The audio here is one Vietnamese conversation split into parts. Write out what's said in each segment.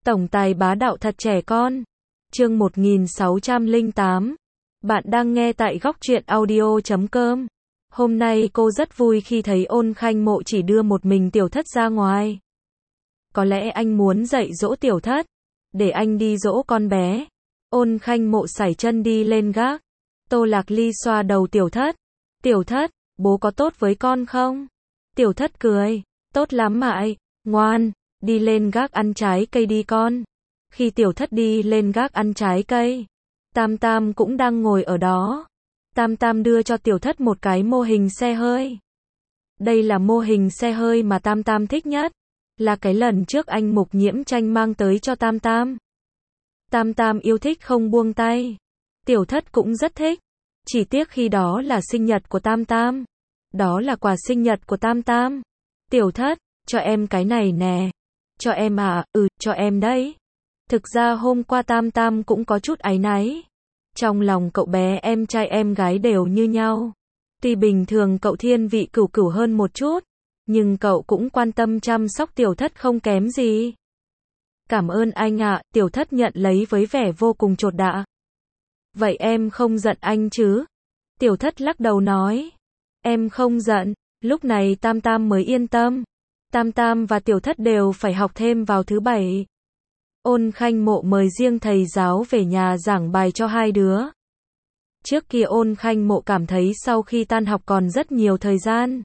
Tổng tài bá đạo thật trẻ con. Chương 1608. Bạn đang nghe tại góc truyện audio.com. Hôm nay cô rất vui khi thấy Ôn Khanh Mộ chỉ đưa một mình Tiểu Thất ra ngoài. Có lẽ anh muốn dạy dỗ Tiểu Thất. Để anh đi dỗ con bé. Ôn Khanh Mộ sải chân đi lên gác. Tô Lạc Ly xoa đầu Tiểu Thất. Tiểu Thất, bố có tốt với con không? Tiểu Thất cười. Tốt lắm mại, ngoan, đi lên gác ăn trái cây đi con. Khi Tiểu Thất đi lên gác ăn trái cây, Tam Tam cũng đang ngồi ở đó. Tam Tam đưa cho Tiểu Thất một cái mô hình xe hơi. Đây là mô hình xe hơi mà Tam Tam thích nhất. Là cái lần trước anh Mục Nhiễm Tranh mang tới cho Tam Tam. Tam Tam yêu thích không buông tay. Tiểu Thất cũng rất thích. Chỉ tiếc khi đó là sinh nhật của Tam Tam. Đó là quà sinh nhật của Tam Tam. Tiểu Thất, cho em cái này nè. Cho em à, cho em đấy. Thực ra hôm qua Tam Tam cũng có chút áy náy. Trong lòng cậu bé em trai em gái đều như nhau. Tuy bình thường cậu thiên vị cửu cửu hơn một chút, nhưng cậu cũng quan tâm chăm sóc Tiểu Thất không kém gì. Cảm ơn anh ạ, Tiểu Thất nhận lấy với vẻ vô cùng chột dạ. Vậy em không giận anh chứ? Tiểu Thất lắc đầu nói. Em không giận. Lúc này Tam Tam mới yên tâm. Tam Tam và Tiểu Thất đều phải học thêm vào thứ bảy. Ôn Khanh Mộ mời riêng thầy giáo về nhà giảng bài cho hai đứa. Trước kia Ôn Khanh Mộ cảm thấy sau khi tan học còn rất nhiều thời gian.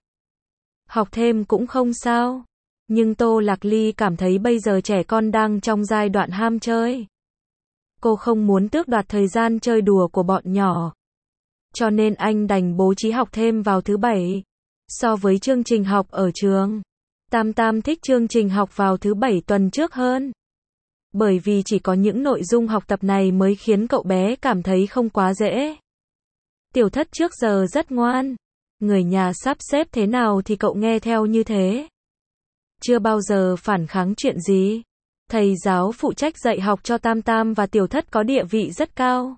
Học thêm cũng không sao. Nhưng Tô Lạc Ly cảm thấy bây giờ trẻ con đang trong giai đoạn ham chơi. Cô không muốn tước đoạt thời gian chơi đùa của bọn nhỏ. Cho nên anh đành bố trí học thêm vào thứ bảy. So với chương trình học ở trường, Tam Tam thích chương trình học vào thứ bảy tuần trước hơn. Bởi vì chỉ có những nội dung học tập này mới khiến cậu bé cảm thấy không quá dễ. Tiểu Thất trước giờ rất ngoan. Người nhà sắp xếp thế nào thì cậu nghe theo như thế. Chưa bao giờ phản kháng chuyện gì. Thầy giáo phụ trách dạy học cho Tam Tam và Tiểu Thất có địa vị rất cao.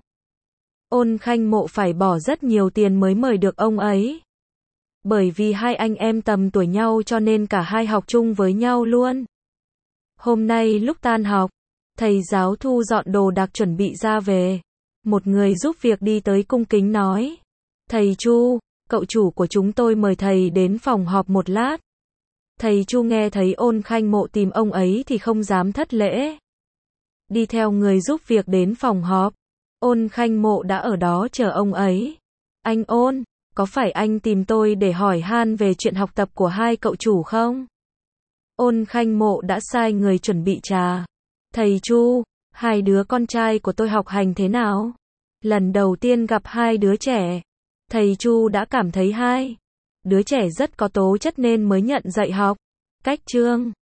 Ôn Khanh Mộ phải bỏ rất nhiều tiền mới mời được ông ấy. Bởi vì hai anh em tầm tuổi nhau cho nên cả hai học chung với nhau luôn. Hôm nay lúc tan học, thầy giáo thu dọn đồ đạc chuẩn bị ra về. Một người giúp việc đi tới cung kính nói. Thầy Chu, cậu chủ của chúng tôi mời thầy đến phòng họp một lát. Thầy Chu nghe thấy Ôn Khanh Mộ tìm ông ấy thì không dám thất lễ. Đi theo người giúp việc đến phòng họp. Ôn Khanh Mộ đã ở đó chờ ông ấy. Anh Ôn, có phải anh tìm tôi để hỏi han về chuyện học tập của hai cậu chủ không? Ôn Khanh Mộ đã sai người chuẩn bị trà. Thầy Chu, hai đứa con trai của tôi học hành thế nào? Lần đầu tiên gặp hai đứa trẻ, thầy Chu đã cảm thấy hai đứa trẻ rất có tố chất nên mới nhận dạy học. Cách chương